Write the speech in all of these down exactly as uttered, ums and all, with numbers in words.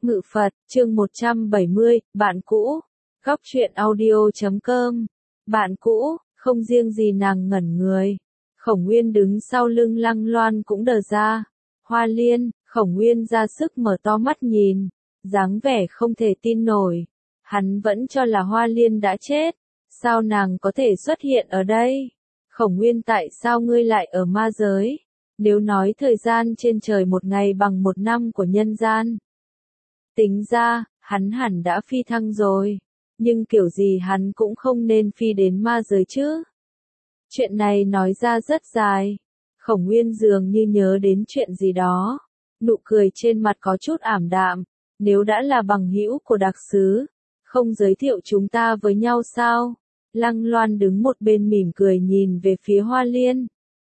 Ngự Phật, chương một trăm bảy mươi, bạn cũ. Góc truyện audio chấm com. Bạn cũ, không riêng gì nàng ngẩn người. Khổng Nguyên đứng sau lưng Lăng Loan cũng đờ ra. Hoa Liên, Khổng Nguyên ra sức mở to mắt nhìn, dáng vẻ không thể tin nổi. Hắn vẫn cho là Hoa Liên đã chết. Sao nàng có thể xuất hiện ở đây? Khổng Nguyên, tại sao ngươi lại ở ma giới? Nếu nói thời gian trên trời một ngày bằng một năm của nhân gian, tính ra, hắn hẳn đã phi thăng rồi. Nhưng kiểu gì hắn cũng không nên phi đến ma giới chứ. Chuyện này nói ra rất dài. Khổng Nguyên dường như nhớ đến chuyện gì đó. Nụ cười trên mặt có chút ảm đạm. Nếu đã là bằng hữu của đặc sứ, không giới thiệu chúng ta với nhau sao? Lăng Loan đứng một bên mỉm cười nhìn về phía Hoa Liên.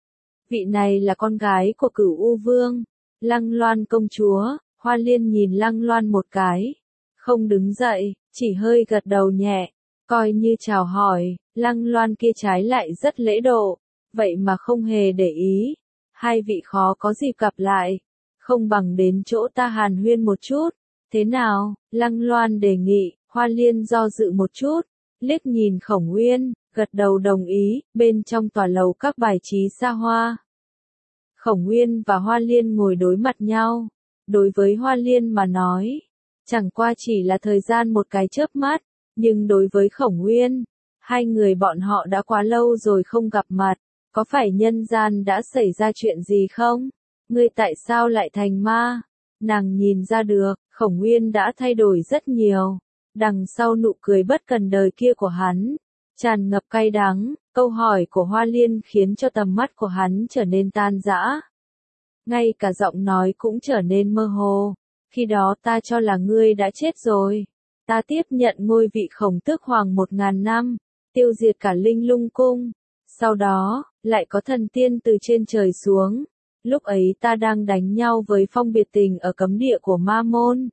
Vị này là con gái của Cửu U Vương, Lăng Loan công chúa. Hoa Liên nhìn Lăng Loan một cái, không đứng dậy, chỉ hơi gật đầu nhẹ, coi như chào hỏi. Lăng Loan kia trái lại rất lễ độ, vậy mà không hề để ý. Hai vị khó có dịp gặp lại, không bằng đến chỗ ta hàn huyên một chút. Thế nào? Lăng Loan đề nghị. Hoa Liên do dự một chút, liếc nhìn Khổng Nguyên, gật đầu đồng ý. Bên trong tòa lầu các bài trí xa hoa, Khổng Nguyên và Hoa Liên ngồi đối mặt nhau. Đối với Hoa Liên mà nói, chẳng qua chỉ là thời gian một cái chớp mắt, nhưng đối với Khổng Nguyên, hai người bọn họ đã quá lâu rồi không gặp mặt. Có phải nhân gian đã xảy ra chuyện gì không? Ngươi tại sao lại thành ma? Nàng nhìn ra được, Khổng Nguyên đã thay đổi rất nhiều. Đằng sau nụ cười bất cần đời kia của hắn, tràn ngập cay đắng. Câu hỏi của Hoa Liên khiến cho tầm mắt của hắn trở nên tan rã. Ngay cả giọng nói cũng trở nên mơ hồ. Khi đó ta cho là ngươi đã chết rồi. Ta tiếp nhận ngôi vị Khổng Tước Hoàng một ngàn năm, tiêu diệt cả Linh Lung Cung. Sau đó, lại có thần tiên từ trên trời xuống. Lúc ấy ta đang đánh nhau với Phong Biệt Tình ở cấm địa của Ma Môn.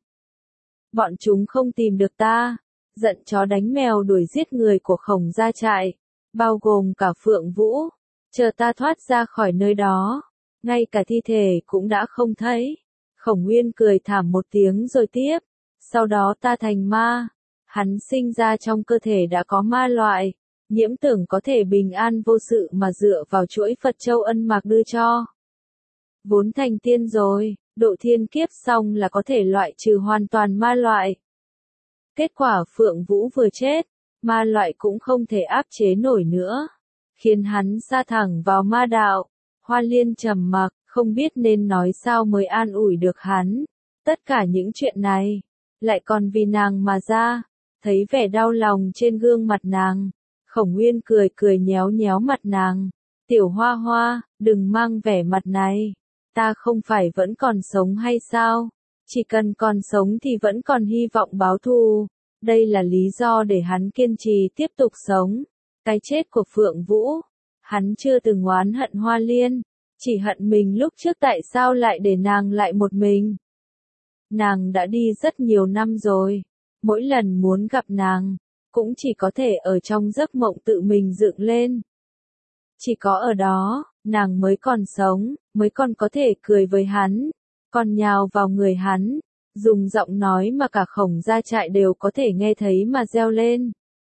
Bọn chúng không tìm được ta, giận chó đánh mèo đuổi giết người của Khổng gia trại, bao gồm cả Phượng Vũ. Chờ ta thoát ra khỏi nơi đó, ngay cả thi thể cũng đã không thấy. Khổng Nguyên cười thảm một tiếng rồi tiếp. Sau đó ta thành ma. Hắn sinh ra trong cơ thể đã có ma loại. Nhiễm Tưởng có thể bình an vô sự mà dựa vào chuỗi Phật Châu Ân Mạc đưa cho. Vốn thành tiên rồi, độ thiên kiếp xong là có thể loại trừ hoàn toàn ma loại. Kết quả Phượng Vũ vừa chết, ma loại cũng không thể áp chế nổi nữa, khiến hắn sa thẳng vào ma đạo. Hoa Liên trầm mặc, không biết nên nói sao mới an ủi được hắn. Tất cả những chuyện này, lại còn vì nàng mà ra. Thấy vẻ đau lòng trên gương mặt nàng, Khổng Nguyên cười cười nhéo nhéo mặt nàng. Tiểu Hoa Hoa, đừng mang vẻ mặt này. Ta không phải vẫn còn sống hay sao? Chỉ cần còn sống thì vẫn còn hy vọng báo thù. Đây là lý do để hắn kiên trì tiếp tục sống. Cái chết của Phượng Vũ, hắn chưa từng oán hận Hoa Liên, chỉ hận mình lúc trước tại sao lại để nàng lại một mình. Nàng đã đi rất nhiều năm rồi, mỗi lần muốn gặp nàng, cũng chỉ có thể ở trong giấc mộng tự mình dựng lên. Chỉ có ở đó, nàng mới còn sống, mới còn có thể cười với hắn, còn nhào vào người hắn, dùng giọng nói mà cả Khổng gia trại đều có thể nghe thấy mà reo lên.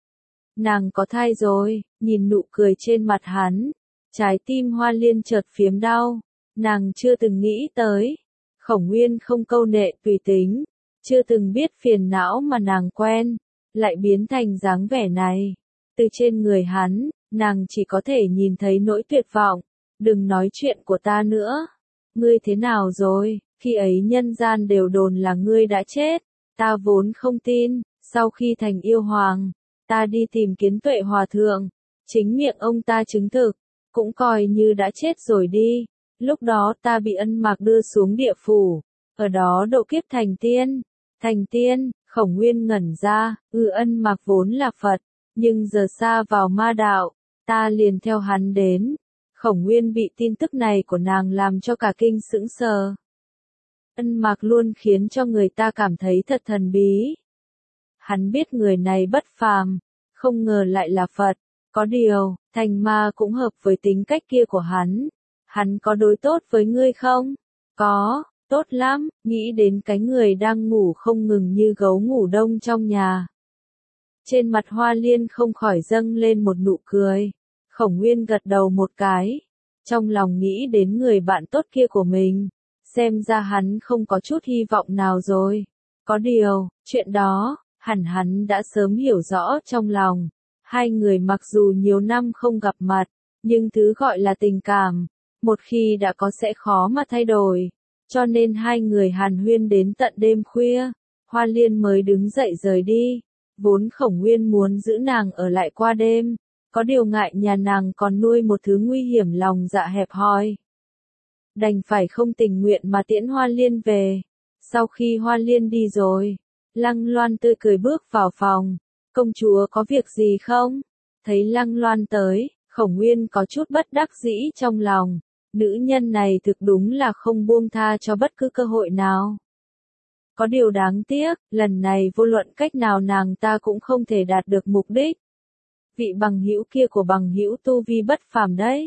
Nàng có thai rồi. Nhìn nụ cười trên mặt hắn, trái tim Hoa Liên chợt phiếm đau. Nàng chưa từng nghĩ tới, Khổng Nguyên không câu nệ tùy tính, chưa từng biết phiền não mà nàng quen, lại biến thành dáng vẻ này. Từ trên người hắn, nàng chỉ có thể nhìn thấy nỗi tuyệt vọng. Đừng nói chuyện của ta nữa. Ngươi thế nào rồi? Khi ấy nhân gian đều đồn là ngươi đã chết. Ta vốn không tin. Sau khi thành yêu hoàng, ta đi tìm Kiến Tuệ Hòa Thượng. Chính miệng ông ta chứng thực, cũng coi như đã chết rồi đi. Lúc đó ta bị Ân Mạc đưa xuống địa phủ, ở đó độ kiếp thành tiên. Thành tiên, Khổng Nguyên ngẩn ra. Ừ, Ân Mạc vốn là Phật, nhưng giờ xa vào ma đạo, ta liền theo hắn đến. Khổng Nguyên bị tin tức này của nàng làm cho cả kinh sững sờ. Ân Mạc luôn khiến cho người ta cảm thấy thật thần bí. Hắn biết người này bất phàm, không ngờ lại là Phật. Có điều, thành ma cũng hợp với tính cách kia của hắn. Hắn có đối tốt với ngươi không? Có, Tốt lắm, nghĩ đến cái người đang ngủ không ngừng như gấu ngủ đông trong nhà. Trên mặt Hoa Liên không khỏi dâng lên một nụ cười. Khổng Nguyên gật đầu một cái. Trong lòng nghĩ đến người bạn tốt kia của mình. Xem ra hắn không có chút hy vọng nào rồi. Có điều, chuyện đó, hẳn hắn đã sớm hiểu rõ trong lòng. Hai người mặc dù nhiều năm không gặp mặt, nhưng thứ gọi là tình cảm, một khi đã có sẽ khó mà thay đổi. Cho nên hai người hàn huyên đến tận đêm khuya, Hoa Liên mới đứng dậy rời đi. Vốn Khổng Nguyên muốn giữ nàng ở lại qua đêm, có điều ngại nhà nàng còn nuôi một thứ nguy hiểm lòng dạ hẹp hòi. Đành phải không tình nguyện mà tiễn Hoa Liên về. Sau khi Hoa Liên đi rồi, Lăng Loan tươi cười bước vào phòng. Công chúa có việc gì không? Thấy Lăng Loan tới, Khổng Nguyên có chút bất đắc dĩ trong lòng. Nữ nhân này thực đúng là không buông tha cho bất cứ cơ hội nào. Có điều đáng tiếc, lần này vô luận cách nào nàng ta cũng không thể đạt được mục đích. Vị bằng hữu kia của bằng hữu tu vi bất phàm đấy.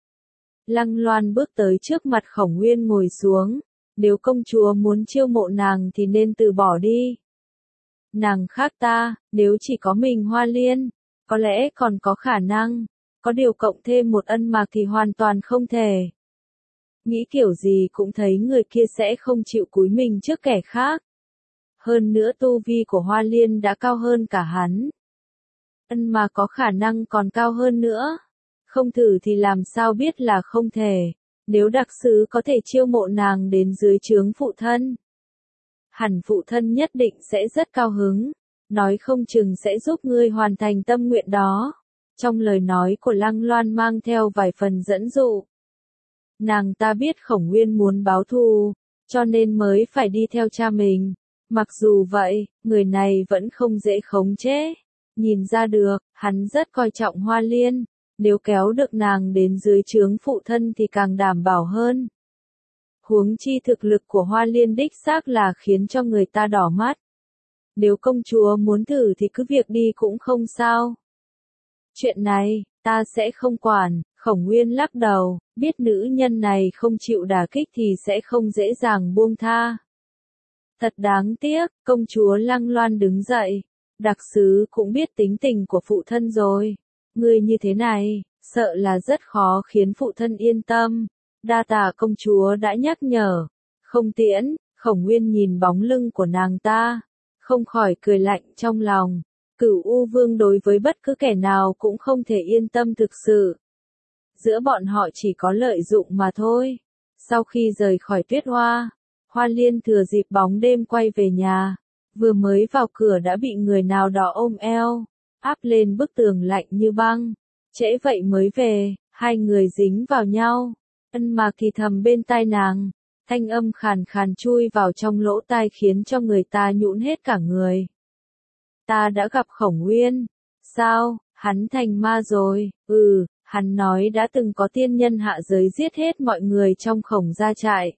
Lăng Loan bước tới trước mặt Khổng Nguyên ngồi xuống. Nếu công chúa muốn chiêu mộ nàng thì nên từ bỏ đi. Nàng khác ta, nếu chỉ có mình Hoa Liên, có lẽ còn có khả năng. Có điều cộng thêm một ân mạc thì hoàn toàn không thể. Nghĩ kiểu gì cũng thấy người kia sẽ không chịu cúi mình trước kẻ khác. Hơn nữa tu vi của Hoa Liên đã cao hơn cả hắn. Ân mà có khả năng còn cao hơn nữa. Không thử thì làm sao biết là không thể. Nếu đặc sứ có thể chiêu mộ nàng đến dưới trướng phụ thân, hẳn phụ thân nhất định sẽ rất cao hứng. Nói không chừng sẽ giúp ngươi hoàn thành tâm nguyện đó. Trong lời nói của Lăng Loan mang theo vài phần dẫn dụ. Nàng ta biết Khổng Nguyên muốn báo thù, cho nên mới phải đi theo cha mình. Mặc dù vậy, người này vẫn không dễ khống chế. Nhìn ra được, hắn rất coi trọng Hoa Liên. Nếu kéo được nàng đến dưới trướng phụ thân thì càng đảm bảo hơn. Huống chi thực lực của Hoa Liên đích xác là khiến cho người ta đỏ mắt. Nếu công chúa muốn thử thì cứ việc đi cũng không sao. Chuyện này, ta sẽ không quản. Khổng Nguyên lắc đầu, biết nữ nhân này không chịu đả kích thì sẽ không dễ dàng buông tha. Thật đáng tiếc, công chúa Lăng Loan đứng dậy. Đặc sứ cũng biết tính tình của phụ thân rồi. Người như thế này, sợ là rất khó khiến phụ thân yên tâm. Đa tạ công chúa đã nhắc nhở. Không tiễn, Khổng Nguyên nhìn bóng lưng của nàng ta, không khỏi cười lạnh trong lòng. Cửu U Vương đối với bất cứ kẻ nào cũng không thể yên tâm thực sự. Giữa bọn họ chỉ có lợi dụng mà thôi. Sau khi rời khỏi Tuyết Hoa, Hoa Liên thừa dịp bóng đêm quay về nhà. Vừa mới vào cửa đã bị người nào đó ôm eo, áp lên bức tường lạnh như băng. Trễ vậy mới về, hai người dính vào nhau. Ân Mạc thì thầm bên tai nàng, thanh âm khàn khàn chui vào trong lỗ tai khiến cho người ta nhũn hết cả người. Ta đã gặp Khổng Nguyên. Sao, hắn thành ma rồi? Ừ, hắn nói đã từng có tiên nhân hạ giới giết hết mọi người trong Khổng gia trại.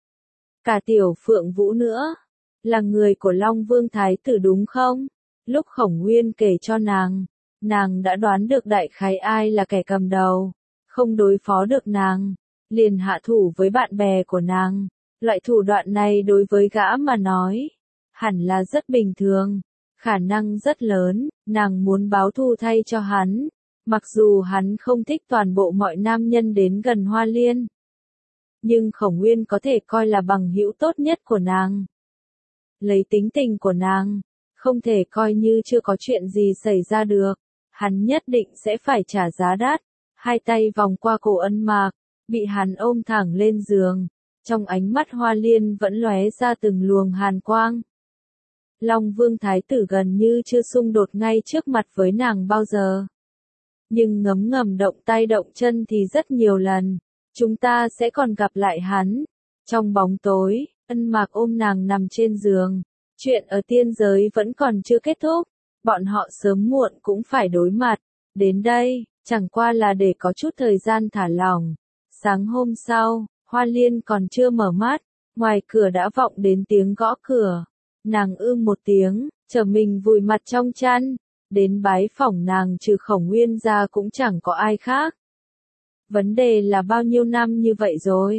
Cả Tiểu Phượng Vũ nữa. Là người của Long Vương Thái tử đúng không? Lúc Khổng Nguyên kể cho nàng, nàng đã đoán được đại khái ai là kẻ cầm đầu. Không đối phó được nàng, liền hạ thủ với bạn bè của nàng. Loại thủ đoạn này đối với gã mà nói, hẳn là rất bình thường. Khả năng rất lớn, nàng muốn báo thù thay cho hắn. Mặc dù hắn không thích toàn bộ mọi nam nhân đến gần Hoa Liên, nhưng Khổng Nguyên có thể coi là bằng hữu tốt nhất của nàng. Lấy tính tình của nàng, không thể coi như chưa có chuyện gì xảy ra được. Hắn nhất định sẽ phải trả giá đắt. Hai tay vòng qua cổ Ân Mạc, bị hắn ôm thẳng lên giường. Trong ánh mắt Hoa Liên vẫn lóe ra từng luồng hàn quang. Long Vương Thái tử gần như chưa xung đột ngay trước mặt với nàng bao giờ. Nhưng ngấm ngầm động tay động chân thì rất nhiều lần. Chúng ta sẽ còn gặp lại hắn. Trong bóng tối, Ân Mạc ôm nàng nằm trên giường. Chuyện ở tiên giới vẫn còn chưa kết thúc. Bọn họ sớm muộn cũng phải đối mặt. Đến đây, chẳng qua là để có chút thời gian thả lỏng. Sáng hôm sau, Hoa Liên còn chưa mở mắt. Ngoài cửa đã vọng đến tiếng gõ cửa. Nàng ư một tiếng, trở mình vùi mặt trong chăn. Đến bái phỏng nàng trừ Khổng Nguyên ra cũng chẳng có ai khác. Vấn đề là bao nhiêu năm như vậy rồi.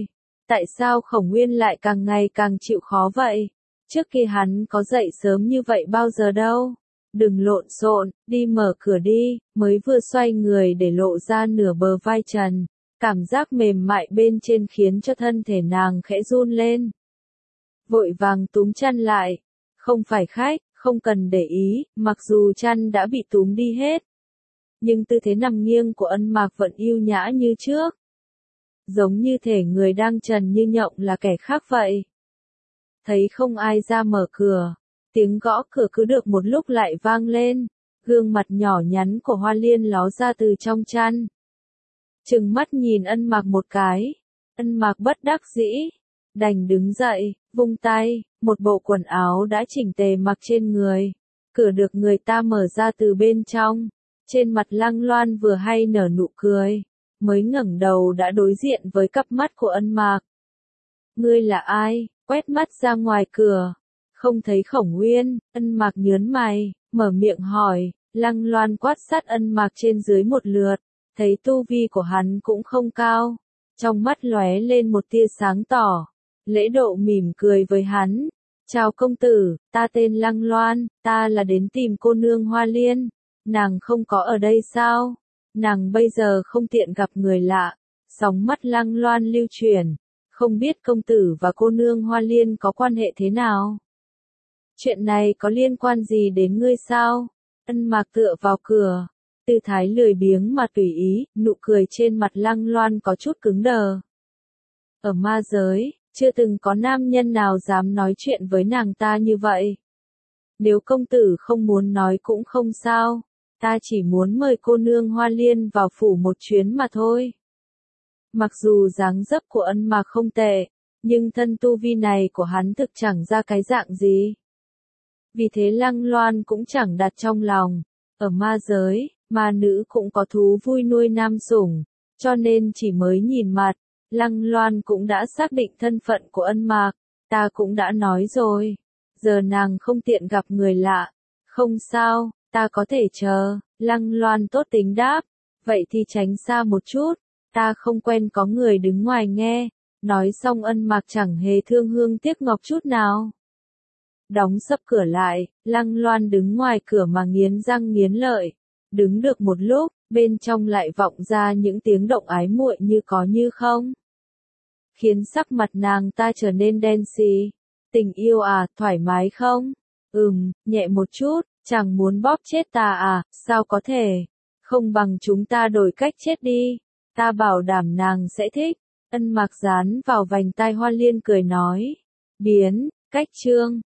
Tại sao Khổng Nguyên lại càng ngày càng chịu khó vậy? Trước kia hắn có dậy sớm như vậy bao giờ đâu. Đừng lộn xộn, đi mở cửa đi, mới vừa xoay người để lộ ra nửa bờ vai trần. Cảm giác mềm mại bên trên khiến cho thân thể nàng khẽ run lên. Vội vàng túm chăn lại. Không phải khách, không cần để ý, mặc dù chăn đã bị túm đi hết. Nhưng tư thế nằm nghiêng của Ân Mạc vẫn yêu nhã như trước. Giống như thể người đang trần như nhộng là kẻ khác vậy. Thấy không ai ra mở cửa. Tiếng gõ cửa cứ được một lúc lại vang lên. Gương mặt nhỏ nhắn của Hoa Liên ló ra từ trong chăn. Trừng mắt nhìn Ân Mạc một cái. Ân Mạc bất đắc dĩ. Đành đứng dậy, vung tay, một bộ quần áo đã chỉnh tề mặc trên người. Cửa được người ta mở ra từ bên trong. Trên mặt Lăng Loan vừa hay nở nụ cười. Mới ngẩng đầu đã đối diện với cặp mắt của Ân Mạc. Ngươi là ai? Quét mắt ra ngoài cửa. Không thấy Khổng Nguyên, Ân Mạc nhớn mày, mở miệng hỏi. Lăng Loan quát sát Ân Mạc trên dưới một lượt. Thấy tu vi của hắn cũng không cao. Trong mắt lóe lên một tia sáng tỏ. Lễ độ mỉm cười với hắn. Chào công tử, ta tên Lăng Loan, ta là đến tìm cô nương Hoa Liên. Nàng không có ở đây sao? Nàng bây giờ không tiện gặp người lạ. Sóng mắt Lăng Loan lưu chuyển. Không biết công tử và cô nương Hoa Liên có quan hệ thế nào? Chuyện này có liên quan gì đến ngươi sao? Ân Mạc tựa vào cửa. Tư thái lười biếng mà tùy ý, nụ cười trên mặt Lăng Loan có chút cứng đờ. Ở ma giới, chưa từng có nam nhân nào dám nói chuyện với nàng ta như vậy. Nếu công tử không muốn nói cũng không sao. Ta chỉ muốn mời cô nương Hoa Liên vào phủ một chuyến mà thôi. Mặc dù dáng dấp của Ân Mạc không tệ, nhưng thân tu vi này của hắn thực chẳng ra cái dạng gì. Vì thế Lăng Loan cũng chẳng đặt trong lòng. Ở ma giới, ma nữ cũng có thú vui nuôi nam sủng, cho nên chỉ mới nhìn mặt, Lăng Loan cũng đã xác định thân phận của Ân Mạc. Ta cũng đã nói rồi, giờ nàng không tiện gặp người lạ. Không sao, ta có thể chờ. Lăng Loan tốt tính đáp. Vậy thì tránh xa một chút, ta không quen có người đứng ngoài nghe. Nói xong Ân Mạc chẳng hề thương hương tiếc ngọc chút nào. Đóng sập cửa lại, Lăng Loan đứng ngoài cửa mà nghiến răng nghiến lợi. Đứng được một lúc, bên trong lại vọng ra những tiếng động ái muội như có như không. Khiến sắc mặt nàng ta trở nên đen xì. Tình yêu à, thoải mái không? Ừm, nhẹ một chút, chẳng muốn bóp chết ta à, sao có thể? Không bằng chúng ta đổi cách chết đi. Ta bảo đảm nàng sẽ thích. Ân Mạc dán vào vành tai Hoa Liên cười nói. Biến, cách chương.